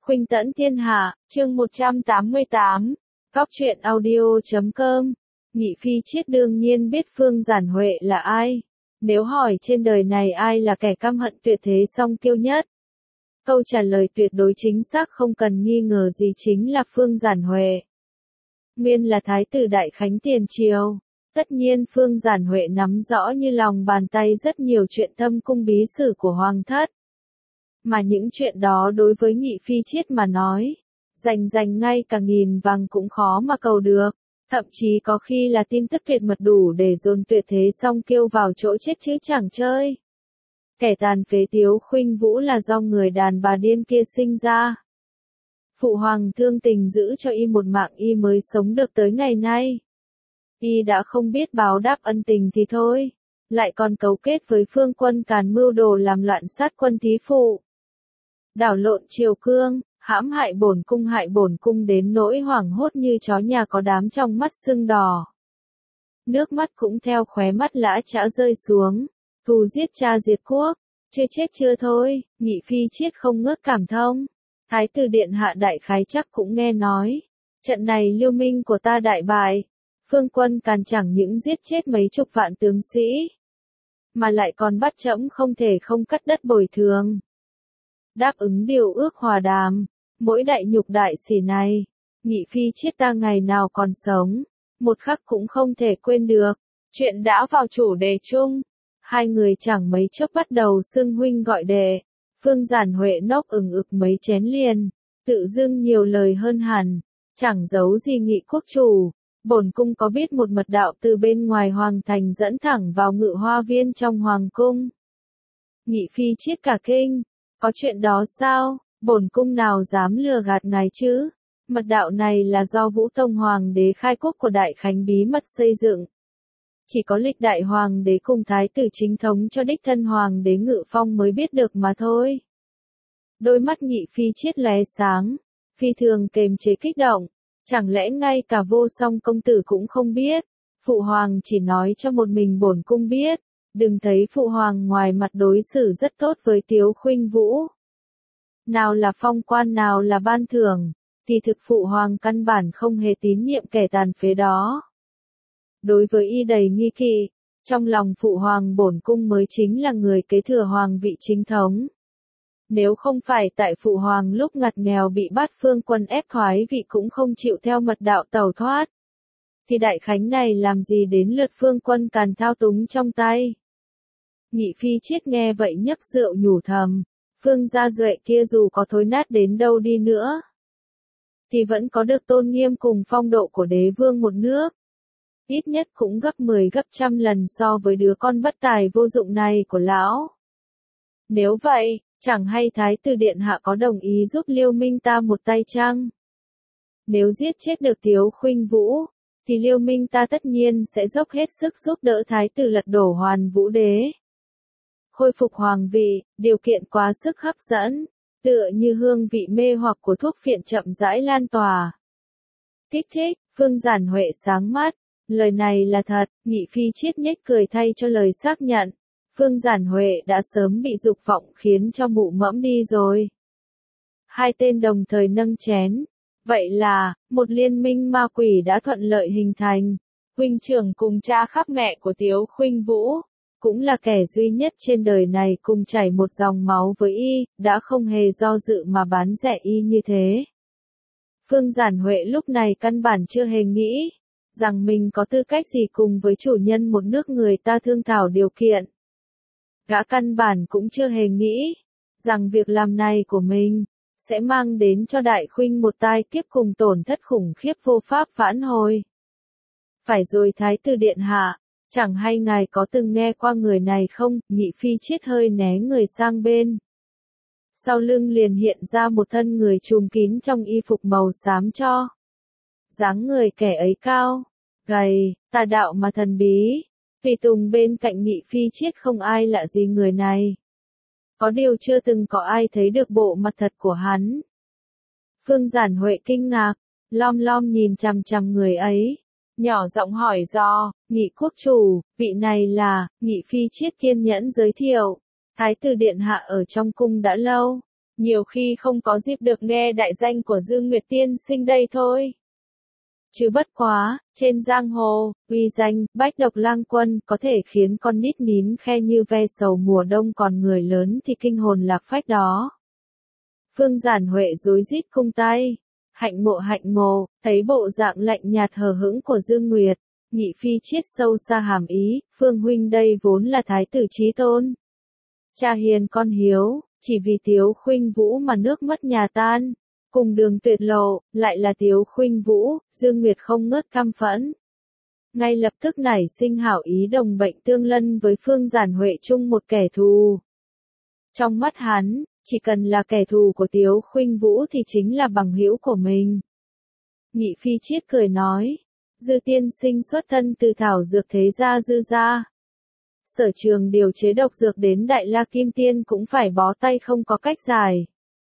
Khuynh tẫn thiên hạ, chương 188, Góc truyện audio.com. Nhị phi triết đương nhiên biết Phương Giản Huệ là ai. Nếu hỏi trên đời này ai là kẻ căm hận tuyệt thế song kiêu nhất, câu trả lời tuyệt đối chính xác không cần nghi ngờ gì chính là Phương Giản Huệ. Nguyên là thái tử Đại Khánh tiền triều, tất nhiên Phương Giản Huệ nắm rõ như lòng bàn tay rất nhiều chuyện thâm cung bí sử của hoàng thất. Mà những chuyện đó đối với Nhị phi triết mà nói, dành ngay cả nghìn vàng cũng khó mà cầu được, thậm chí có khi là tin tức tuyệt mật đủ để dồn tuyệt thế song kiêu vào chỗ chết chứ chẳng chơi. Kẻ tàn phế Tiếu Khuynh Vũ là do người đàn bà điên kia sinh ra. Phụ hoàng thương tình giữ cho y một mạng y mới sống được tới ngày nay. Y đã không biết báo đáp ân tình thì thôi, lại còn cấu kết với Phương Quân Càn mưu đồ làm loạn sát quân thí phụ, đảo lộn triều cương, hãm hại bổn cung đến nỗi hoảng hốt như chó nhà có đám trong mắt sưng đỏ. Nước mắt cũng theo khóe mắt lã chã rơi xuống. Thù giết cha diệt quốc, chưa chết chưa thôi. Nhị phi triết không ngớt cảm thông. Thái tử điện hạ đại khái chắc cũng nghe nói, trận này Liêu Minh của ta đại bại, Phương Quân Càn chẳng những giết chết mấy chục vạn tướng sĩ, mà lại còn bắt trẫm không thể không cắt đất bồi thường. Đáp ứng điều ước hòa đàm, mỗi đại nhục đại sỉ này, Nhị phi triết ta ngày nào còn sống, một khắc cũng không thể quên được. Chuyện đã vào chủ đề chung, hai người chẳng mấy chốc bắt đầu xưng huynh gọi đệ. Phương Giản Huệ nốc ực mấy chén liền, tự dưng nhiều lời hơn hẳn, chẳng giấu gì Nhị quốc chủ, bổn cung có biết một mật đạo từ bên ngoài hoàng thành dẫn thẳng vào ngự hoa viên trong hoàng cung. Nhị phi triết cả kinh, có chuyện đó sao? Bổn cung nào dám lừa gạt ngài chứ? Mật đạo này là do Vũ Tông hoàng đế khai quốc của Đại Khánh bí mật xây dựng. Chỉ có lịch đại hoàng đế cùng thái tử chính thống cho đích thân hoàng đế Ngự Phong mới biết được mà thôi. Đôi mắt Nhị phi triết lóe sáng, phi thường kềm chế kích động, chẳng lẽ ngay cả Vô Song công tử cũng không biết? Phụ hoàng chỉ nói cho một mình bổn cung biết, đừng thấy phụ hoàng ngoài mặt đối xử rất tốt với Tiếu Khuynh Vũ. Nào là phong quan nào là ban thưởng, thì thực phụ hoàng căn bản không hề tín nhiệm kẻ tàn phế đó. Đối với y đầy nghi kỵ, trong lòng phụ hoàng bổn cung mới chính là người kế thừa hoàng vị chính thống. Nếu không phải tại phụ hoàng lúc ngặt nghèo bị Bát Phương Quân ép thoái vị cũng không chịu theo mật đạo tẩu thoát, thì Đại Khánh này làm gì đến lượt Phương Quân Càn thao túng trong tay. Nhị phi triết nghe vậy nhấp rượu nhủ thầm, Phương gia Duệ kia dù có thối nát đến đâu đi nữa, thì vẫn có được tôn nghiêm cùng phong độ của đế vương một nước. Ít nhất cũng gấp 10 gấp trăm lần so với đứa con bất tài vô dụng này của lão. Nếu vậy, chẳng hay thái tử điện hạ có đồng ý giúp Liêu Minh ta một tay chăng? Nếu giết chết được Tiếu Khuynh Vũ, thì Liêu Minh ta tất nhiên sẽ dốc hết sức giúp đỡ thái tử lật đổ Hoàn Vũ đế. Khôi phục hoàng vị, điều kiện quá sức hấp dẫn, tựa như hương vị mê hoặc của thuốc phiện chậm rãi lan tỏa. Kích thích, Phương Giản Huệ sáng mắt, lời này là thật. Nhị phi triết nhếch cười thay cho lời xác nhận. Phương Giản Huệ đã sớm bị dục vọng khiến cho mụ mẫm đi rồi. Hai tên đồng thời nâng chén. Vậy là, một liên minh ma quỷ đã thuận lợi hình thành. Huynh trưởng cùng cha khác mẹ của Tiếu Khuynh Vũ, cũng là kẻ duy nhất trên đời này cùng chảy một dòng máu với y, đã không hề do dự mà bán rẻ y như thế. Phương Giản Huệ lúc này căn bản chưa hề nghĩ rằng mình có tư cách gì cùng với chủ nhân một nước người ta thương thảo điều kiện. Gã căn bản cũng chưa hề nghĩ rằng việc làm này của mình sẽ mang đến cho Đại Khuynh một tai kiếp cùng tổn thất khủng khiếp vô pháp vãn hồi. Phải rồi thái tử điện hạ, chẳng hay ngài có từng nghe qua người này không? Nhị phi triết hơi né người sang bên. Sau lưng liền hiện ra một thân người trùm kín trong y phục màu xám cho. Dáng người kẻ ấy cao, gầy, tà đạo mà thần bí. Tùy tùng bên cạnh Nhị phi triết không ai lạ gì người này. Có điều chưa từng có ai thấy được bộ mặt thật của hắn. Phương Giản Huệ kinh ngạc, lom nhìn chằm chằm người ấy, nhỏ giọng hỏi do, Nhị quốc chủ, vị này là. Nhị phi triết kiên nhẫn giới thiệu, thái tử điện hạ ở trong cung đã lâu, Nhiều khi không có dịp được nghe đại danh của Dương Nguyệt tiên sinh đây thôi. Chứ bất quá, trên giang hồ, uy danh, bách độc lang quân có thể khiến con nít nín khe như ve sầu mùa đông, còn người lớn thì kinh hồn lạc phách đó. Phương Giản Huệ rối rít cung tay. Hạnh ngộ, thấy bộ dạng lạnh nhạt hờ hững của Dương Nguyệt, Nhị Phi triết sâu xa hàm ý, Phương huynh đây vốn là thái tử chí tôn. Cha hiền con hiếu, chỉ vì Tiếu Khuynh Vũ mà nước mất nhà tan, cùng đường tuyệt lộ, lại là Tiếu Khuynh Vũ, Dương Nguyệt không ngớt căm phẫn. Ngay lập tức nảy sinh hảo ý đồng bệnh tương lân với Phương Giản Huệ chung một kẻ thù. Trong mắt hắn, chỉ cần là kẻ thù của Tiếu Khuynh Vũ thì chính là bằng hữu của mình. Nhị Phi triết cười nói, Dư tiên sinh xuất thân từ thảo dược thế gia Dư gia. Sở trường điều chế độc dược đến Đại La Kim Tiên cũng phải bó tay không có cách giải.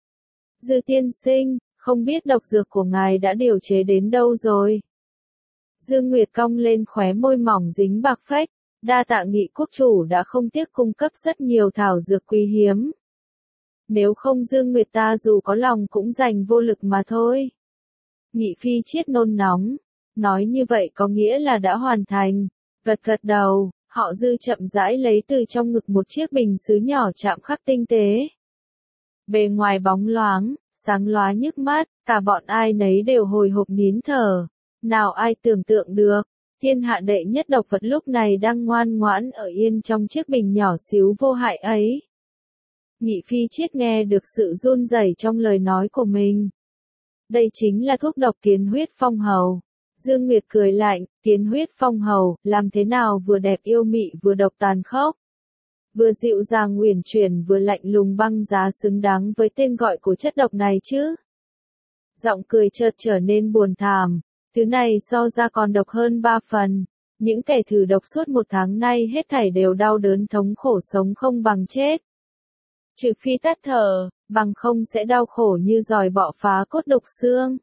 Dư tiên sinh, không biết độc dược của ngài đã điều chế đến đâu rồi? Dương Nguyệt cong lên khóe môi mỏng dính bạc phách, đa tạ Nghị quốc chủ đã không tiếc cung cấp rất nhiều thảo dược quý hiếm. Nếu không Dương Nguyệt ta dù có lòng cũng giành vô lực mà thôi. Nhị Phi triết nôn nóng, nói như vậy có nghĩa là đã hoàn thành, gật đầu. Họ Dư chậm rãi lấy từ trong ngực một chiếc bình sứ nhỏ chạm khắc tinh tế. Bề ngoài bóng loáng, sáng lóa nhức mắt, cả bọn ai nấy đều hồi hộp nín thở. Nào ai tưởng tượng được, thiên hạ đệ nhất độc vật lúc này đang ngoan ngoãn ở yên trong chiếc bình nhỏ xíu vô hại ấy. Nhị Phi triết nghe được sự run rẩy trong lời nói của mình. Đây chính là thuốc độc kiến huyết phong hầu. Dương Nguyệt cười lạnh, kiến huyết phong hầu, làm thế nào vừa đẹp yêu mị vừa độc tàn khốc. Vừa dịu dàng uyển chuyển vừa lạnh lùng băng giá xứng đáng với tên gọi của chất độc này chứ. Giọng cười chợt trở nên buồn thảm, thứ này so ra còn độc hơn 3 phần. Những kẻ thử độc suốt 1 tháng nay hết thảy đều đau đớn thống khổ sống không bằng chết. Trừ phi tắt thở, bằng không sẽ đau khổ như giòi bọ phá cốt đục xương.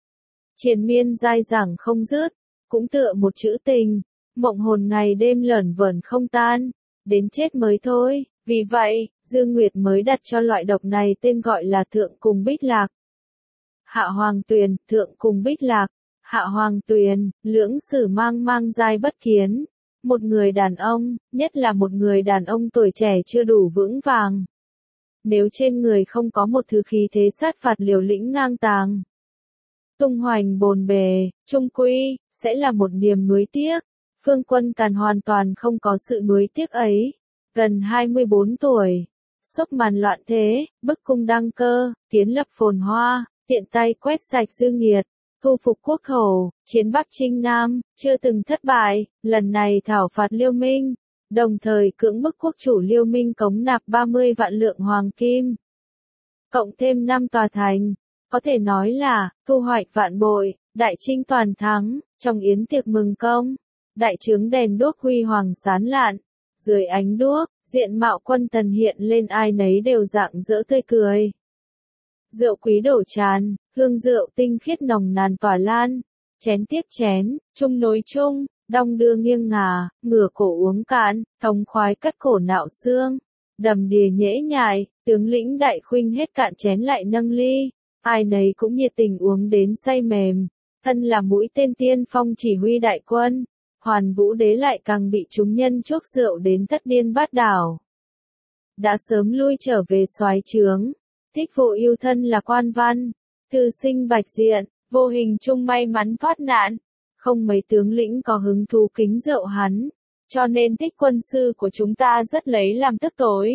Triền miên dai dẳng không dứt, cũng tựa một chữ tình, mộng hồn ngày đêm lởn vởn không tan, đến chết mới thôi, vì vậy, Dương Nguyệt mới đặt cho loại độc này tên gọi là Thượng Cùng Bích Lạc. Hạ Hoàng Tuyền, Thượng Cùng Bích Lạc, Hạ Hoàng Tuyền, lưỡng sử mang dai bất kiến, một người đàn ông, nhất là một người đàn ông tuổi trẻ chưa đủ vững vàng. Nếu trên người không có một thứ khí thế sát phạt liều lĩnh ngang tàng, tung hoành bồn bề, trung quy, sẽ là một niềm nuối tiếc. Phương Quân Càn hoàn toàn không có sự nuối tiếc ấy. Gần 24 tuổi, sốc màn loạn thế, bức cung đăng cơ, kiến lập phồn hoa, tiện tay quét sạch dư nghiệt, thu phục quốc thổ, chiến Bắc chinh Nam, chưa từng thất bại, lần này thảo phạt Liêu Minh, đồng thời cưỡng bức quốc chủ Liêu Minh cống nạp 30 vạn lượng hoàng kim. Cộng thêm 5 tòa thành. Có thể nói là, thu hoạch vạn bội, đại chinh toàn thắng, trong yến tiệc mừng công, đại trướng đèn đuốc huy hoàng sáng lạn, dưới ánh đuốc, diện mạo quân tần hiện lên ai nấy đều rạng rỡ tươi cười. Rượu quý đổ tràn, hương rượu tinh khiết nồng nàn tỏa lan, chén tiếp chén, chung nối chung, đong đưa nghiêng ngả, ngửa cổ uống cạn, thống khoái cắt cổ nạo xương, đầm đìa nhễ nhại, tướng lĩnh đại khuynh hết cạn chén lại nâng ly. Ai nấy cũng nhiệt tình uống đến say mềm, thân là mũi tên tiên phong chỉ huy đại quân, Hoàn Vũ Đế lại càng bị chúng nhân chuốc rượu đến thất điên bát đảo. Đã sớm lui trở về soái trướng, Thích Phụ yêu thân là quan văn, thư sinh bạch diện, vô hình chung may mắn thoát nạn, không mấy tướng lĩnh có hứng thú kính rượu hắn, cho nên Thích quân sư của chúng ta rất lấy làm tức tối.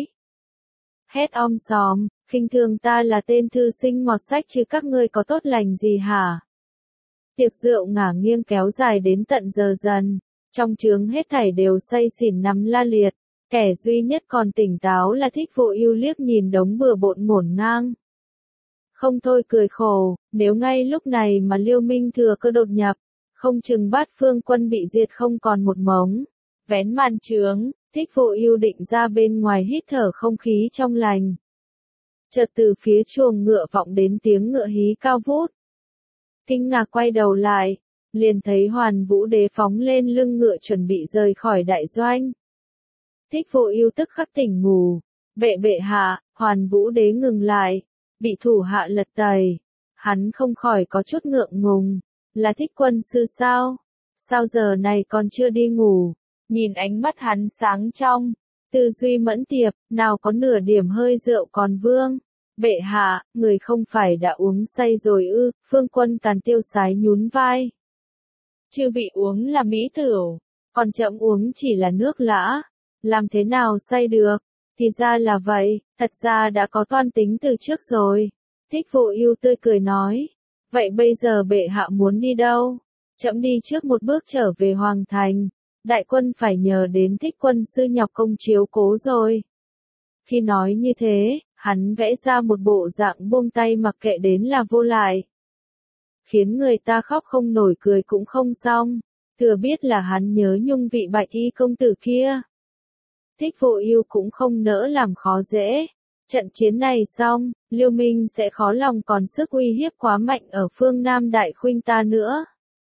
Hét om sòm, khinh thường ta là tên thư sinh mọt sách chứ các ngươi có tốt lành gì hả? Tiệc rượu ngả nghiêng kéo dài đến tận giờ dần, trong trướng hết thảy đều say xỉn nằm la liệt, kẻ duy nhất còn tỉnh táo là Thích Phụ yêu liếc nhìn đống bừa bộn ngổn ngang. Không thôi cười khổ, nếu ngay lúc này mà Liêu Minh thừa cơ đột nhập, không chừng Bát Phương quân bị diệt không còn một mống. Vén màn trướng, Thích Phụ yêu định ra bên ngoài hít thở không khí trong lành. Chợt từ phía chuồng ngựa vọng đến tiếng ngựa hí cao vút. Kinh ngạc quay đầu lại, liền thấy Hoàn Vũ Đế phóng lên lưng ngựa chuẩn bị rời khỏi đại doanh. Thích Phụ yêu tức khắc tỉnh ngủ, bệ hạ, Hoàn Vũ Đế ngừng lại, bị thủ hạ lật tẩy. Hắn không khỏi có chút ngượng ngùng, là Thích quân sư sao? Sao giờ này còn chưa đi ngủ? Nhìn ánh mắt hắn sáng trong, tư duy mẫn tiệp, nào có nửa điểm hơi rượu còn vương. Bệ hạ, người không phải đã uống say rồi ư? Phương Quân Càn tiêu sái nhún vai. Chư vị uống là mỹ tửu, còn trẫm uống chỉ là nước lã, làm thế nào say được? Thì ra là vậy, thật ra đã có toan tính từ trước rồi. Thích Phụ Ưu tươi cười nói, vậy bây giờ bệ hạ muốn đi đâu? Trẫm đi trước một bước trở về hoàng thành, đại quân phải nhờ đến Thích quân sư nhọc công chiếu cố rồi. Khi nói như thế, hắn vẽ ra một bộ dạng buông tay mặc kệ đến là vô lại. Khiến người ta khóc không nổi cười cũng không xong, thừa biết là hắn nhớ nhung vị bạch y công tử kia. Thích Phụ Ưu cũng không nỡ làm khó dễ. Trận chiến này xong, Liêu Minh sẽ khó lòng còn sức uy hiếp quá mạnh ở phương Nam Đại Khuynh ta nữa.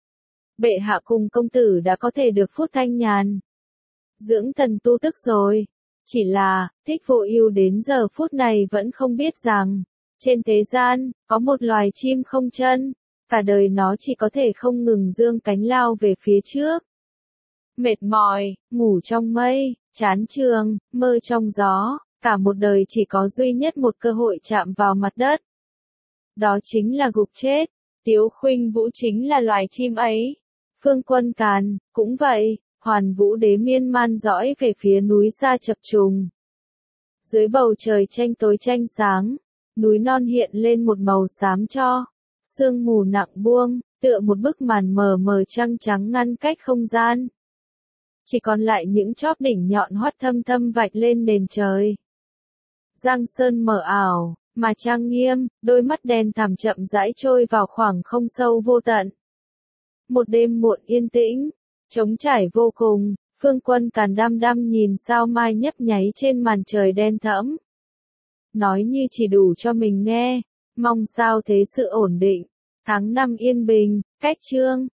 Bệ hạ cùng công tử đã có thể được phút thanh nhàn dưỡng thần tu tức rồi. Chỉ là, Thích Phụ Ưu đến giờ phút này vẫn không biết rằng, trên thế gian, có một loài chim không chân, cả đời nó chỉ có thể không ngừng dương cánh lao về phía trước. Mệt mỏi, ngủ trong mây, chán trường, mơ trong gió, cả một đời chỉ có duy nhất một cơ hội chạm vào mặt đất. Đó chính là gục chết. Tiếu Khuynh Vũ chính là loài chim ấy. Phương Quân Càn, cũng vậy, Hoàn Vũ Đế miên man dõi về phía núi xa chập trùng. Dưới bầu trời tranh tối tranh sáng, núi non hiện lên một màu xám cho, sương mù nặng buông, tựa một bức màn mờ mờ trăng trắng ngăn cách không gian. Chỉ còn lại những chóp đỉnh nhọn hoắt thâm thâm vạch lên nền trời. Giang sơn mờ ảo, mà trang nghiêm, đôi mắt đen thẳm chậm rãi trôi vào khoảng không sâu vô tận. Một đêm muộn yên tĩnh, trống trải vô cùng, Phương Quân Càn đăm đăm nhìn sao mai nhấp nháy trên màn trời đen thẫm. Nói như chỉ đủ cho mình nghe, mong sao thế sự ổn định, tháng năm yên bình, cách chương.